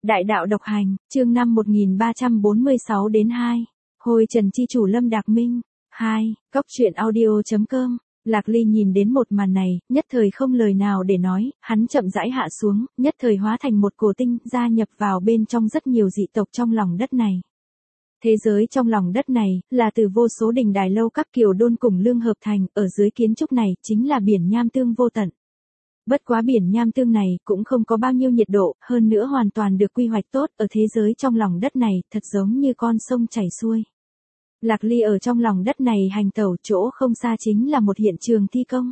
Đại đạo độc hành, chương 5 1346 đến 2. Hồi Trần chi chủ Lâm Đạc Minh. 2. Cốc truyện audio.com. Lạc Ly nhìn đến một màn này, nhất thời không lời nào để nói, hắn chậm rãi hạ xuống, nhất thời hóa thành một cổ tinh, gia nhập vào bên trong rất nhiều dị tộc trong lòng đất này. Thế giới trong lòng đất này, là từ vô số đình đài lâu các kiều đôn cùng lương hợp thành, ở dưới kiến trúc này, chính là biển nham tương vô tận. Bất quá biển nham tương này cũng không có bao nhiêu nhiệt độ, hơn nữa hoàn toàn được quy hoạch tốt, ở thế giới trong lòng đất này, thật giống như con sông chảy xuôi. Lạc Ly ở trong lòng đất này hành tẩu, chỗ không xa chính là một hiện trường thi công.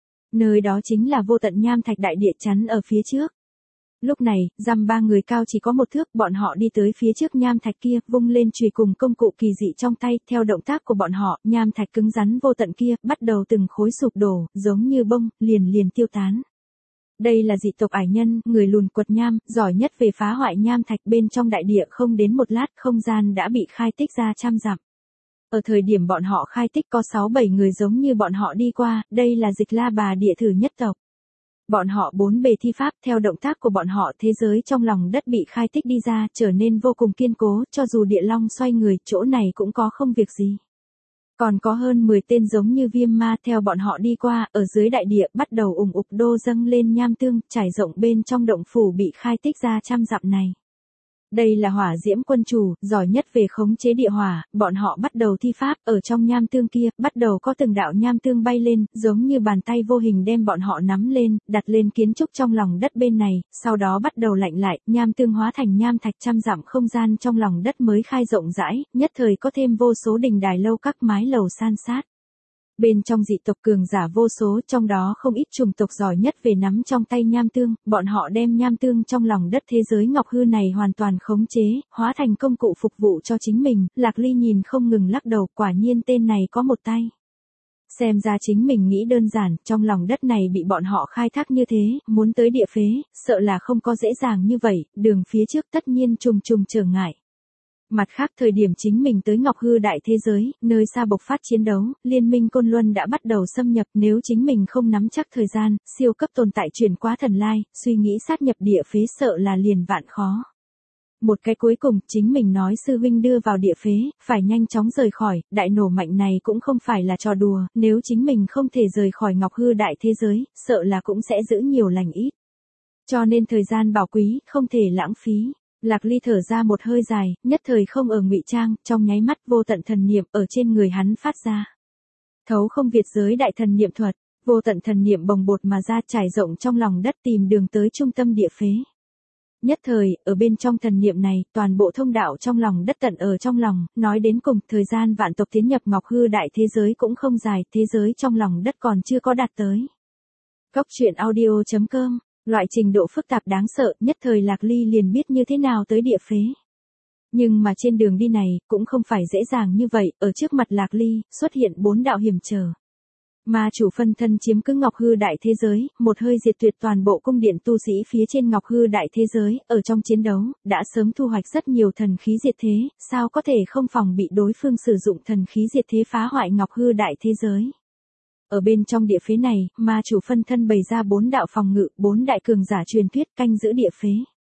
Nơi đó chính là vô tận nham thạch đại địa chắn ở phía trước. Lúc này, dăm ba người cao chỉ có một thước, bọn họ đi tới phía trước nham thạch kia, vung lên chùy cùng công cụ kỳ dị trong tay, theo động tác của bọn họ, nham thạch cứng rắn vô tận kia, bắt đầu từng khối sụp đổ, giống như bông, liền tiêu tán. Đây là dị tộc ải nhân, người lùn quật nham, giỏi nhất về phá hoại nham thạch, bên trong đại địa không đến một lát, không gian đã bị khai tích ra trăm dặm. Ở thời điểm bọn họ khai tích có 6-7 người giống như bọn họ đi qua, đây là Dịch La Bà địa thử nhất tộc. Bọn họ bốn bề thi pháp, theo động tác của bọn họ, thế giới trong lòng đất bị khai tích đi ra, trở nên vô cùng kiên cố, cho dù địa long xoay người, chỗ này cũng có không việc gì. Còn có hơn 10 tên giống như viêm ma theo bọn họ đi qua, ở dưới đại địa, bắt đầu ủng ục đô dâng lên nham tương, trải rộng bên trong động phủ bị khai tích ra trăm dặm này. Đây là hỏa diễm quân chủ, giỏi nhất về khống chế địa hỏa, bọn họ bắt đầu thi pháp, ở trong nham tương kia, bắt đầu có từng đạo nham tương bay lên, giống như bàn tay vô hình đem bọn họ nắm lên, đặt lên kiến trúc trong lòng đất bên này, sau đó bắt đầu lạnh lại, nham tương hóa thành nham thạch trăm dặm không gian trong lòng đất mới khai rộng rãi, nhất thời có thêm vô số đình đài lâu các mái lầu san sát. Bên trong dị tộc cường giả vô số, trong đó không ít chủng tộc giỏi nhất về nắm trong tay nham tương, bọn họ đem nham tương trong lòng đất thế giới ngọc hư này hoàn toàn khống chế, hóa thành công cụ phục vụ cho chính mình. Lạc Ly nhìn không ngừng lắc đầu, quả nhiên tên này có một tay. Xem ra chính mình nghĩ đơn giản, trong lòng đất này bị bọn họ khai thác như thế, muốn tới địa phế, sợ là không có dễ dàng như vậy, đường phía trước tất nhiên trùng trở ngại. Mặt khác thời điểm chính mình tới Ngọc Hư đại thế giới, nơi xa bộc phát chiến đấu, liên minh Côn Luân đã bắt đầu xâm nhập, nếu chính mình không nắm chắc thời gian, siêu cấp tồn tại chuyển qua thần lai, suy nghĩ sát nhập địa phế sợ là liền vạn khó. Một cái cuối cùng, chính mình nói sư huynh đưa vào địa phế, phải nhanh chóng rời khỏi, đại nổ mạnh này cũng không phải là trò đùa, nếu chính mình không thể rời khỏi Ngọc Hư đại thế giới, sợ là cũng sẽ giữ nhiều lành ít. Cho nên thời gian bảo quý, không thể lãng phí. Lạc Ly thở ra một hơi dài, nhất thời không ở ngụy trang, trong nháy mắt vô tận thần niệm ở trên người hắn phát ra. Thấu không việt giới đại thần niệm thuật, vô tận thần niệm bồng bột mà ra trải rộng trong lòng đất tìm đường tới trung tâm địa phế. Nhất thời, ở bên trong thần niệm này, toàn bộ thông đạo trong lòng đất tận ở trong lòng, nói đến cùng, thời gian vạn tộc tiến nhập Ngọc Hư đại thế giới cũng không dài, thế giới trong lòng đất còn chưa có đạt tới. Cốc truyện audio.com. Loại trình độ phức tạp đáng sợ, nhất thời Lạc Ly liền biết như thế nào tới địa phế. Nhưng mà trên đường đi này, cũng không phải dễ dàng như vậy, ở trước mặt Lạc Ly, xuất hiện 4 đạo hiểm trở. Ma chủ phân thân chiếm cứ Ngọc Hư đại thế giới, một hơi diệt tuyệt toàn bộ cung điện tu sĩ phía trên Ngọc Hư đại thế giới, ở trong chiến đấu, đã sớm thu hoạch rất nhiều thần khí diệt thế, sao có thể không phòng bị đối phương sử dụng thần khí diệt thế phá hoại Ngọc Hư đại thế giới. Ở bên trong địa phế này, ma chủ phân thân bày ra 4 đạo phòng ngự, 4 đại cường giả truyền thuyết canh giữ địa phế.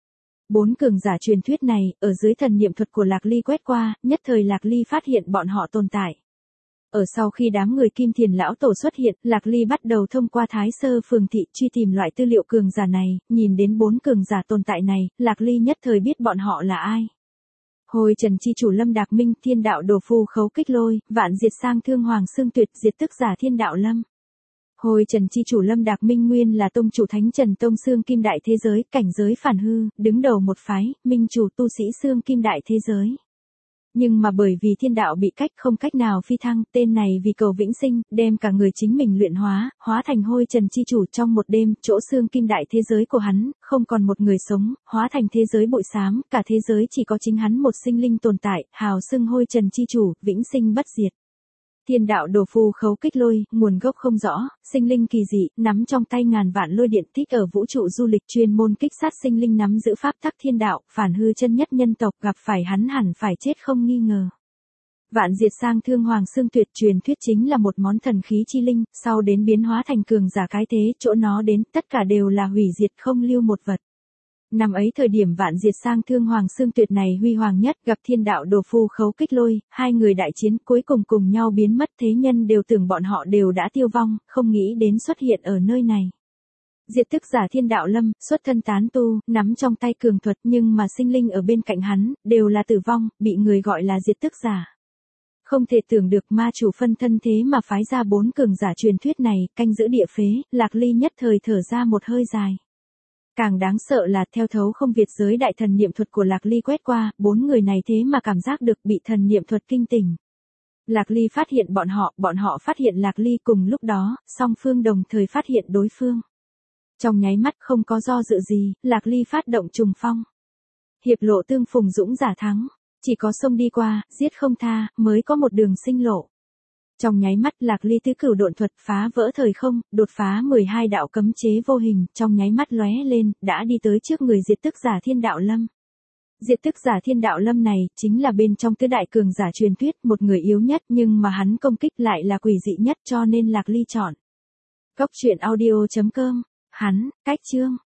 4 cường giả truyền thuyết này, ở dưới thần niệm thuật của Lạc Ly quét qua, nhất thời Lạc Ly phát hiện bọn họ tồn tại. Ở sau khi đám người Kim Thiền lão tổ xuất hiện, Lạc Ly bắt đầu thông qua Thái Sơ Phường thị truy tìm loại tư liệu cường giả này, nhìn đến 4 cường giả tồn tại này, Lạc Ly nhất thời biết bọn họ là ai. Hồi Trần chi chủ Lâm Đạc Minh, Thiên đạo đồ phu khấu kích lôi, vạn diệt sang thương hoàng xương tuyệt, diệt tức giả Thiên đạo Lâm. Hồi Trần chi chủ Lâm Đạc Minh nguyên là tông chủ Thánh Trần tông xương kim đại thế giới, cảnh giới phản hư, đứng đầu một phái, minh chủ tu sĩ xương kim đại thế giới. Nhưng mà bởi vì thiên đạo bị không cách nào phi thăng, tên này vì cầu vĩnh sinh, đem cả người chính mình luyện hóa thành Hôi Trần chi chủ trong một đêm, chỗ xương kim đại thế giới của hắn, không còn một người sống, hóa thành thế giới bụi xám, cả thế giới chỉ có chính hắn một sinh linh tồn tại, hào xưng Hôi Trần chi chủ, vĩnh sinh bất diệt. Thiên đạo đồ phu khấu kích lôi, nguồn gốc không rõ, sinh linh kỳ dị, nắm trong tay ngàn vạn lôi điện, thích ở vũ trụ du lịch, chuyên môn kích sát sinh linh, nắm giữ pháp tắc thiên đạo, phản hư chân nhất nhân tộc, gặp phải hắn hẳn phải chết không nghi ngờ. Vạn diệt sang thương hoàng xương tuyệt, truyền thuyết chính là một món thần khí chi linh, sau đến biến hóa thành cường giả cái thế, chỗ nó đến, tất cả đều là hủy diệt không lưu một vật. Năm ấy thời điểm vạn diệt sang thương hoàng xương tuyệt này huy hoàng nhất, gặp thiên đạo đồ phu khấu kích lôi, hai người đại chiến cuối cùng cùng nhau biến mất, thế nhân đều tưởng bọn họ đều đã tiêu vong, không nghĩ đến xuất hiện ở nơi này. Diệt tức giả thiên đạo lâm, xuất thân tán tu, nắm trong tay cường thuật nhưng mà sinh linh ở bên cạnh hắn, đều là tử vong, bị người gọi là diệt tức giả. Không thể tưởng được ma chủ phân thân thế mà phái ra 4 cường giả truyền thuyết này, canh giữ địa phế, Lạc Ly nhất thời thở ra một hơi dài. Càng đáng sợ là theo thấu không Việt giới đại thần niệm thuật của Lạc Ly quét qua, 4 người này thế mà cảm giác được bị thần niệm thuật kinh tỉnh. Lạc Ly phát hiện bọn họ phát hiện Lạc Ly, cùng lúc đó, song phương đồng thời phát hiện đối phương. Trong nháy mắt không có do dự gì, Lạc Ly phát động trùng phong. Hiệp lộ tương phùng dũng giả thắng, chỉ có sông đi qua, giết không tha, mới có một đường sinh lộ. Trong nháy mắt Lạc Ly tứ cửu độn thuật phá vỡ thời không, đột phá 12 đạo cấm chế vô hình, trong nháy mắt lóe lên, đã đi tới trước người diệt tức giả thiên đạo lâm. Diệt tức giả thiên đạo lâm này, chính là bên trong tứ đại cường giả truyền thuyết, một người yếu nhất nhưng mà hắn công kích lại là quỷ dị nhất cho nên Lạc Ly chọn. Cốc truyện audio.com, hắn, cách chương.